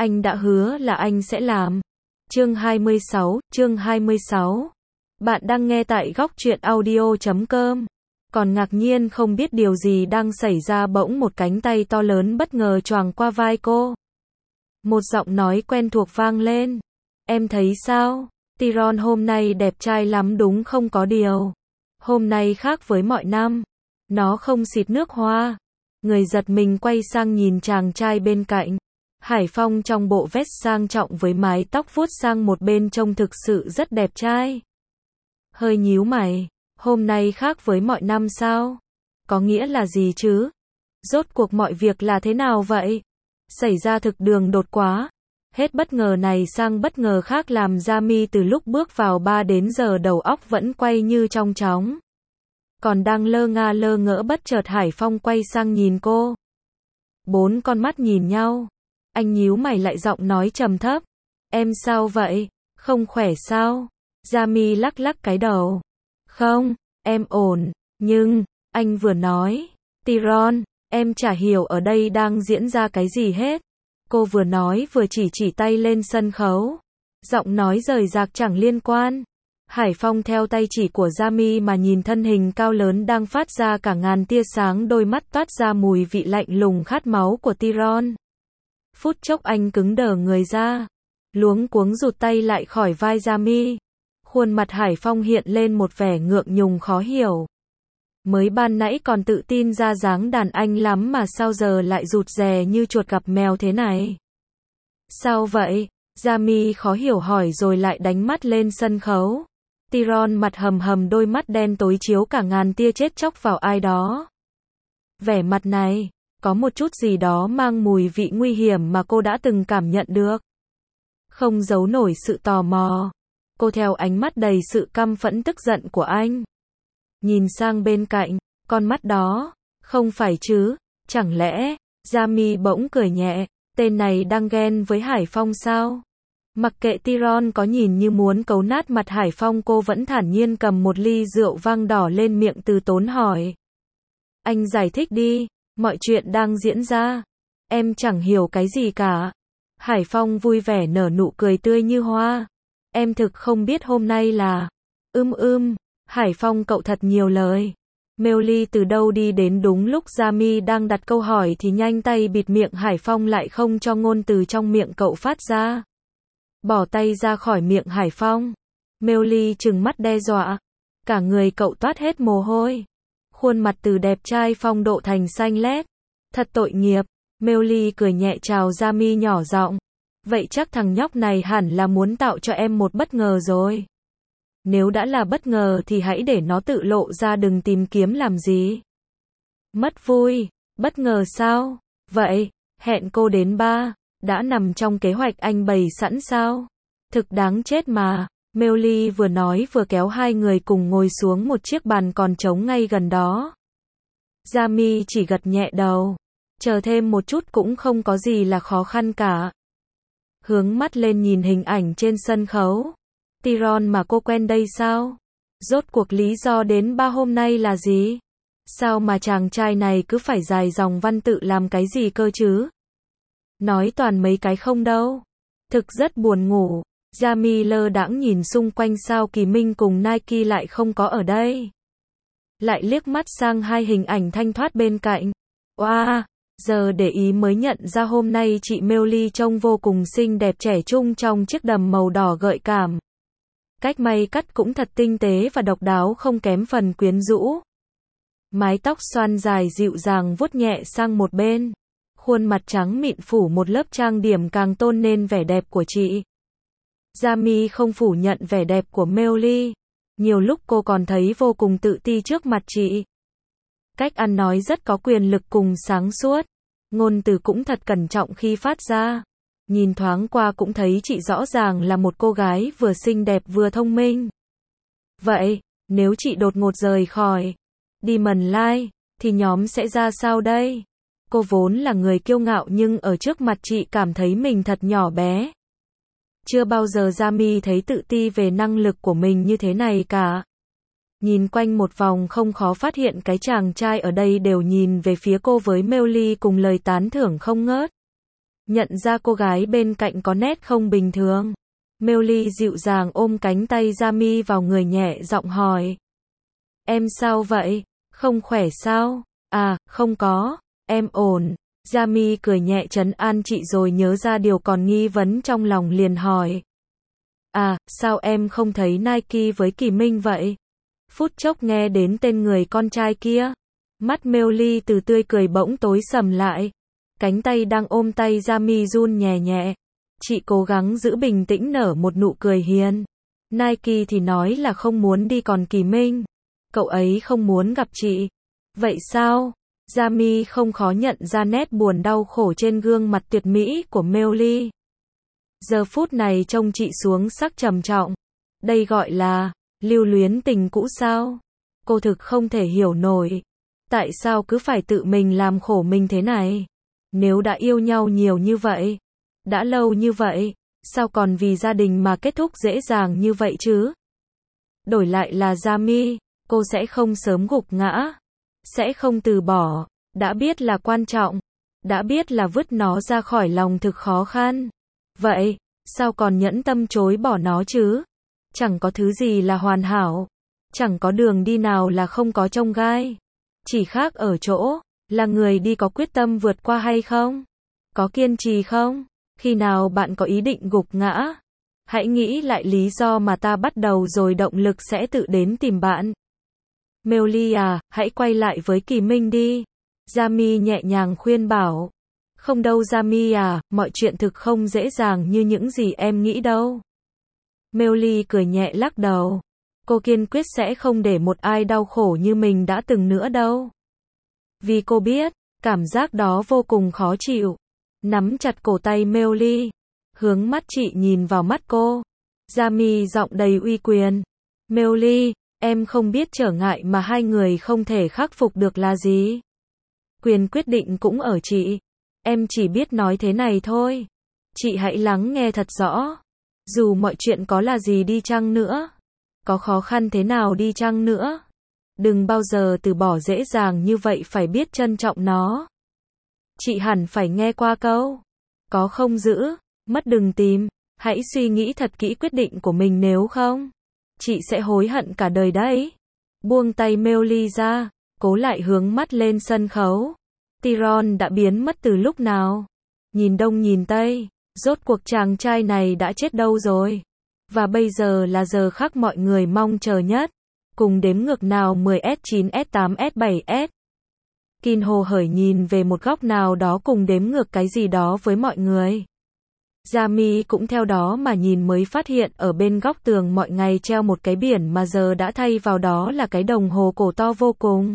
Anh đã hứa là anh sẽ làm. Chương 26. Bạn đang nghe tại góc truyện audio.com. Còn ngạc nhiên không biết điều gì đang xảy ra, bỗng một cánh tay to lớn bất ngờ choàng qua vai cô. Một giọng nói quen thuộc vang lên. Em thấy sao? Tyron hôm nay đẹp trai lắm đúng không? Có điều hôm nay khác với mọi năm. Nó không xịt nước hoa. Người giật mình quay sang nhìn chàng trai bên cạnh. Hải Phong trong bộ vest sang trọng với mái tóc vuốt sang một bên trông thực sự rất đẹp trai. Hơi nhíu mày. Hôm nay khác với mọi năm sao? Có nghĩa là gì chứ? Rốt cuộc mọi việc là thế nào vậy? Xảy ra thực đường đột quá. Hết bất ngờ này sang bất ngờ khác làm Jami từ lúc bước vào bar đến giờ đầu óc vẫn quay như trong chóng. Còn đang lơ nga lơ ngỡ bất chợt Hải Phong quay sang nhìn cô. Bốn con mắt nhìn nhau. Anh nhíu mày lại giọng nói trầm thấp. Em sao vậy? Không khỏe sao? Jami lắc lắc cái đầu. Không, em ổn. Nhưng, anh vừa nói. Tyron, em chả hiểu ở đây đang diễn ra cái gì hết. Cô vừa nói vừa chỉ tay lên sân khấu. Giọng nói rời rạc chẳng liên quan. Hải Phong theo tay chỉ của Jami mà nhìn thân hình cao lớn đang phát ra cả ngàn tia sáng, đôi mắt toát ra mùi vị lạnh lùng khát máu của Tyron. Phút chốc anh cứng đờ người ra, luống cuống rụt tay lại khỏi vai Jami. Khuôn mặt Hải Phong hiện lên một vẻ ngượng ngùng khó hiểu. Mới ban nãy còn tự tin ra dáng đàn anh lắm mà sao giờ lại rụt rè như chuột gặp mèo thế này? Sao vậy? Jami khó hiểu hỏi rồi lại đánh mắt lên sân khấu. Tyron mặt hầm hầm, đôi mắt đen tối chiếu cả ngàn tia chết chóc vào ai đó. Vẻ mặt này, có một chút gì đó mang mùi vị nguy hiểm mà cô đã từng cảm nhận được. Không giấu nổi sự tò mò. Cô theo ánh mắt đầy sự căm phẫn tức giận của anh. Nhìn sang bên cạnh, con mắt đó, không phải chứ, chẳng lẽ, Jami bỗng cười nhẹ, tên này đang ghen với Hải Phong sao? Mặc kệ Tyron có nhìn như muốn cấu nát mặt Hải Phong, cô vẫn thản nhiên cầm một ly rượu vang đỏ lên miệng từ tốn hỏi. Anh giải thích đi, mọi chuyện đang diễn ra. Em chẳng hiểu cái gì cả. Hải Phong vui vẻ nở nụ cười tươi như hoa. Em thực không biết hôm nay là... Hải Phong cậu thật nhiều lời. Melly từ đâu đi đến đúng lúc Jami đang đặt câu hỏi thì nhanh tay bịt miệng Hải Phong lại không cho ngôn từ trong miệng cậu phát ra. Bỏ tay ra khỏi miệng Hải Phong. Melly trừng mắt đe dọa. Cả người cậu toát hết mồ hôi. Khuôn mặt từ đẹp trai phong độ thành xanh lét. Thật tội nghiệp. Melly cười nhẹ chào Jami nhỏ giọng. Vậy chắc thằng nhóc này hẳn là muốn tạo cho em một bất ngờ rồi. Nếu đã là bất ngờ thì hãy để nó tự lộ ra, đừng tìm kiếm làm gì. Mất vui. Bất ngờ sao? Vậy, hẹn cô đến bar. Đã nằm trong kế hoạch anh bày sẵn sao? Thực đáng chết mà. Melly vừa nói vừa kéo hai người cùng ngồi xuống một chiếc bàn còn trống ngay gần đó. Jami chỉ gật nhẹ đầu. Chờ thêm một chút cũng không có gì là khó khăn cả. Hướng mắt lên nhìn hình ảnh trên sân khấu. Tyron mà cô quen đây sao? Rốt cuộc lý do đến bar hôm nay là gì? Sao mà chàng trai này cứ phải dài dòng văn tự làm cái gì cơ chứ? Nói toàn mấy cái không đâu. Thực rất buồn ngủ. Jami lơ đãng nhìn xung quanh, sao Kỳ Minh cùng Nike lại không có ở đây? Lại liếc mắt sang hai hình ảnh thanh thoát bên cạnh. Wow, giờ để ý mới nhận ra hôm nay chị Melly trông vô cùng xinh đẹp trẻ trung trong chiếc đầm màu đỏ gợi cảm. Cách may cắt cũng thật tinh tế và độc đáo, không kém phần quyến rũ. Mái tóc xoăn dài dịu dàng vuốt nhẹ sang một bên. Khuôn mặt trắng mịn phủ một lớp trang điểm càng tôn nên vẻ đẹp của chị. Jami không phủ nhận vẻ đẹp của Melly. Nhiều lúc cô còn thấy vô cùng tự ti trước mặt chị. Cách ăn nói rất có quyền lực cùng sáng suốt. Ngôn từ cũng thật cẩn trọng khi phát ra. Nhìn thoáng qua cũng thấy chị rõ ràng là một cô gái vừa xinh đẹp vừa thông minh. Vậy, nếu chị đột ngột rời khỏi Demon Line, thì nhóm sẽ ra sao đây? Cô vốn là người kiêu ngạo nhưng ở trước mặt chị cảm thấy mình thật nhỏ bé. Chưa bao giờ Jami thấy tự ti về năng lực của mình như thế này cả. Nhìn quanh một vòng không khó phát hiện cái chàng trai ở đây đều nhìn về phía cô với Melly cùng lời tán thưởng không ngớt. Nhận ra cô gái bên cạnh có nét không bình thường, Melly dịu dàng ôm cánh tay Jamie vào người nhẹ giọng hỏi. Em sao vậy? Không khỏe sao? À, không có, em ổn. Jamie cười nhẹ trấn an chị rồi nhớ ra điều còn nghi vấn trong lòng liền hỏi. À, sao em không thấy Nike với Kỳ Minh vậy? Phút chốc nghe đến tên người con trai kia, mắt Melly từ tươi cười bỗng tối sầm lại. Cánh tay đang ôm tay Jamie run nhẹ nhẹ. Chị cố gắng giữ bình tĩnh nở một nụ cười hiền. Nike thì nói là không muốn đi còn Kỳ Minh, cậu ấy không muốn gặp chị. Vậy sao? Jamie không khó nhận ra nét buồn đau khổ trên gương mặt tuyệt mỹ của Melly. Giờ phút này trông chị xuống sắc trầm trọng. Đây gọi là lưu luyến tình cũ sao? Cô thực không thể hiểu nổi. Tại sao cứ phải tự mình làm khổ mình thế này? Nếu đã yêu nhau nhiều như vậy, đã lâu như vậy, sao còn vì gia đình mà kết thúc dễ dàng như vậy chứ? Đổi lại là Jamie, cô sẽ không sớm gục ngã, sẽ không từ bỏ, đã biết là quan trọng, đã biết là vứt nó ra khỏi lòng thực khó khăn. Vậy, sao còn nhẫn tâm chối bỏ nó chứ? Chẳng có thứ gì là hoàn hảo, chẳng có đường đi nào là không có chông gai. Chỉ khác ở chỗ, là người đi có quyết tâm vượt qua hay không? Có kiên trì không? Khi nào bạn có ý định gục ngã, hãy nghĩ lại lý do mà ta bắt đầu rồi động lực sẽ tự đến tìm bạn. Melly à, hãy quay lại với Kỳ Minh đi. Jamie nhẹ nhàng khuyên bảo. Không đâu Jamie à, mọi chuyện thực không dễ dàng như những gì em nghĩ đâu. Melly cười nhẹ lắc đầu. Cô kiên quyết sẽ không để một ai đau khổ như mình đã từng nữa đâu. Vì cô biết, cảm giác đó vô cùng khó chịu. Nắm chặt cổ tay Melly, hướng mắt chị nhìn vào mắt cô. Jamie giọng đầy uy quyền. Melly, em không biết trở ngại mà hai người không thể khắc phục được là gì. Quyền quyết định cũng ở chị. Em chỉ biết nói thế này thôi. Chị hãy lắng nghe thật rõ. Dù mọi chuyện có là gì đi chăng nữa, có khó khăn thế nào đi chăng nữa, đừng bao giờ từ bỏ dễ dàng như vậy, phải biết trân trọng nó. Chị hẳn phải nghe qua câu, có không giữ, mất đừng tìm. Hãy suy nghĩ thật kỹ quyết định của mình, nếu không, chị sẽ hối hận cả đời đấy. Buông tay Melly ra, cố lại hướng mắt lên sân khấu. Tyrone đã biến mất từ lúc nào? Nhìn đông nhìn tây, rốt cuộc chàng trai này đã chết đâu rồi? Và bây giờ là giờ khắc mọi người mong chờ nhất. Cùng đếm ngược nào 10S, 9S, 8S, 7S. Kin hồ hởi nhìn về một góc nào đó cùng đếm ngược cái gì đó với mọi người. Jamie cũng theo đó mà nhìn, mới phát hiện ở bên góc tường mọi ngày treo một cái biển mà giờ đã thay vào đó là cái đồng hồ cổ to vô cùng.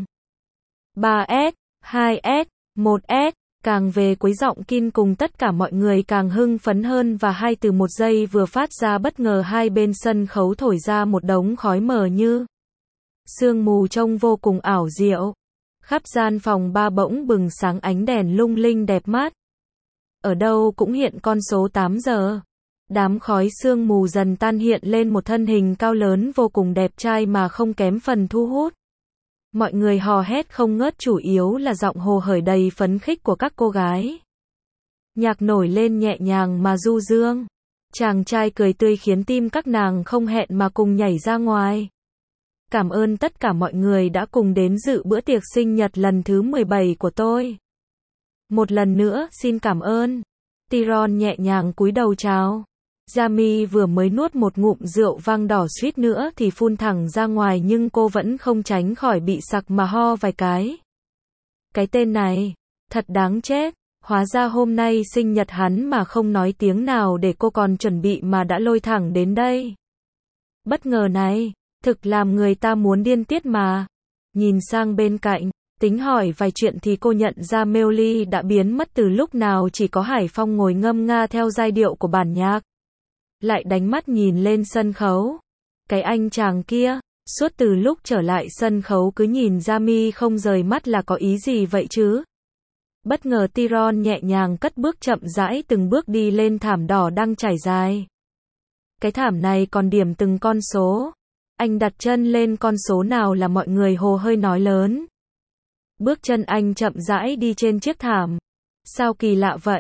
3S, 2S, 1S. Càng về cuối giọng Kin cùng tất cả mọi người càng hưng phấn hơn, và hai từ một giây vừa phát ra bất ngờ hai bên sân khấu thổi ra một đống khói mờ như sương mù trông vô cùng ảo diệu. Khắp gian phòng ba bỗng bừng sáng ánh đèn lung linh đẹp mắt. Ở đâu cũng hiện con số 8 giờ. Đám khói sương mù dần tan, hiện lên một thân hình cao lớn vô cùng đẹp trai mà không kém phần thu hút. Mọi người hò hét không ngớt, chủ yếu là giọng hồ hởi đầy phấn khích của các cô gái. Nhạc nổi lên nhẹ nhàng mà du dương. Chàng trai cười tươi khiến tim các nàng không hẹn mà cùng nhảy ra ngoài. Cảm ơn tất cả mọi người đã cùng đến dự bữa tiệc sinh nhật lần thứ 17 của tôi. Một lần nữa, xin cảm ơn. Tyrone nhẹ nhàng cúi đầu chào. Jamie vừa mới nuốt một ngụm rượu vang đỏ suýt nữa thì phun thẳng ra ngoài, nhưng cô vẫn không tránh khỏi bị sặc mà ho vài cái. Cái tên này, thật đáng chết. Hóa ra hôm nay sinh nhật hắn mà không nói tiếng nào để cô còn chuẩn bị mà đã lôi thẳng đến đây. Bất ngờ này, thực làm người ta muốn điên tiết mà. Nhìn sang bên cạnh, tính hỏi vài chuyện thì cô nhận ra Melly đã biến mất từ lúc nào, chỉ có Hải Phong ngồi ngâm nga theo giai điệu của bản nhạc. Lại đánh mắt nhìn lên sân khấu. Cái anh chàng kia, suốt từ lúc trở lại sân khấu cứ nhìn Jamie không rời mắt, là có ý gì vậy chứ? Bất ngờ Tyrone nhẹ nhàng cất bước, chậm rãi từng bước đi lên thảm đỏ đang trải dài. Cái thảm này còn điểm từng con số. Anh đặt chân lên con số nào là mọi người hồ hơi nói lớn. Bước chân anh chậm rãi đi trên chiếc thảm. Sao kỳ lạ vậy?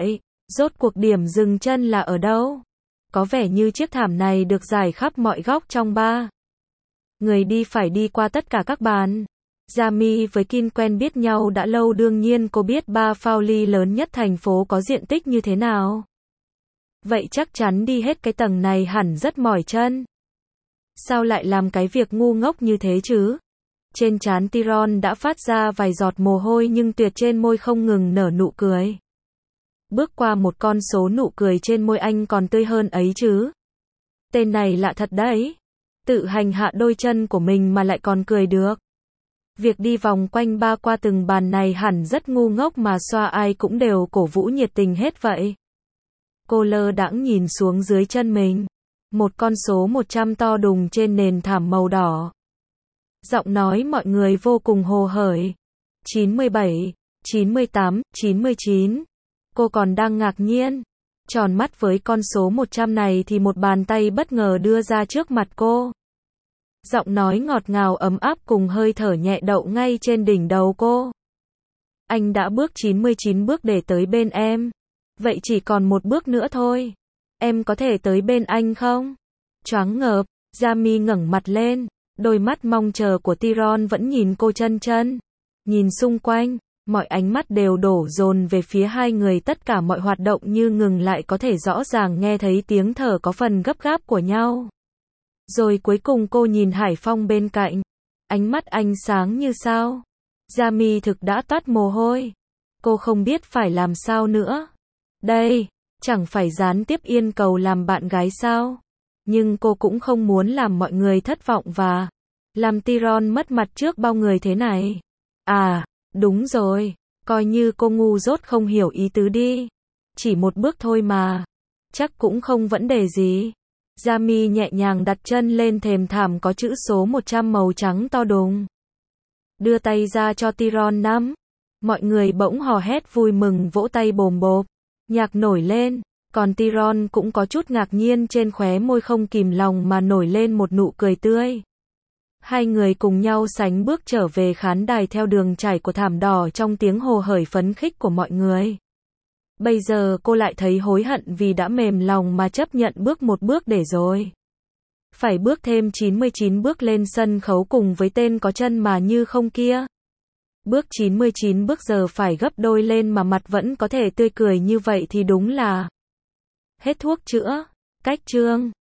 Rốt cuộc điểm dừng chân là ở đâu? Có vẻ như chiếc thảm này được rải khắp mọi góc trong bar. Người đi phải đi qua tất cả các bàn. Jamie với Kim quen biết nhau đã lâu, đương nhiên cô biết bar Fowley lớn nhất thành phố có diện tích như thế nào. Vậy chắc chắn đi hết cái tầng này hẳn rất mỏi chân. Sao lại làm cái việc ngu ngốc như thế chứ? Trên trán Tyrone đã phát ra vài giọt mồ hôi nhưng tuyệt trên môi không ngừng nở nụ cười. Bước qua một con số nụ cười trên môi anh còn tươi hơn ấy chứ. Tên này lạ thật đấy. Tự hành hạ đôi chân của mình mà lại còn cười được. Việc đi vòng quanh ba qua từng bàn này hẳn rất ngu ngốc mà xoa ai cũng đều cổ vũ nhiệt tình hết vậy. Cô lơ đãng nhìn xuống dưới chân mình. Một con số 100 to đùng trên nền thảm màu đỏ. Giọng nói mọi người vô cùng hồ hởi. 97, 98, 99. Cô còn đang ngạc nhiên. Tròn mắt với con số 100 này thì một bàn tay bất ngờ đưa ra trước mặt cô. Giọng nói ngọt ngào ấm áp cùng hơi thở nhẹ đậu ngay trên đỉnh đầu cô. Anh đã bước 99 bước để tới bên em. Vậy chỉ còn một bước nữa thôi. Em có thể tới bên anh không? Choáng ngợp, Jamie ngẩng mặt lên. Đôi mắt mong chờ của Tyrone vẫn nhìn cô chân chân. Nhìn xung quanh, mọi ánh mắt đều đổ dồn về phía hai người, tất cả mọi hoạt động như ngừng lại, có thể rõ ràng nghe thấy tiếng thở có phần gấp gáp của nhau. Rồi cuối cùng cô nhìn Hải Phong bên cạnh. Ánh mắt anh sáng như sao. Jamie thực đã toát mồ hôi. Cô không biết phải làm sao nữa. Đây, chẳng phải gián tiếp yên cầu làm bạn gái sao? Nhưng cô cũng không muốn làm mọi người thất vọng và làm Tyrone mất mặt trước bao người thế này. À, đúng rồi, coi như cô ngu dốt không hiểu ý tứ đi. Chỉ một bước thôi mà. Chắc cũng không vấn đề gì. Jamie nhẹ nhàng đặt chân lên thềm thảm có chữ số 100 màu trắng to đùng. Đưa tay ra cho Tyrone nắm. Mọi người bỗng hò hét vui mừng, vỗ tay bồm bộp. Nhạc nổi lên. Còn Tyrone cũng có chút ngạc nhiên, trên khóe môi không kìm lòng mà nổi lên một nụ cười tươi. Hai người cùng nhau sánh bước trở về khán đài theo đường chảy của thảm đỏ trong tiếng hồ hởi phấn khích của mọi người. Bây giờ cô lại thấy hối hận vì đã mềm lòng mà chấp nhận bước một bước để rồi phải bước thêm 99 bước lên sân khấu cùng với tên có chân mà như không kia. Bước 99 bước giờ phải gấp đôi lên mà mặt vẫn có thể tươi cười như vậy thì đúng là hết thuốc chữa. Cách chương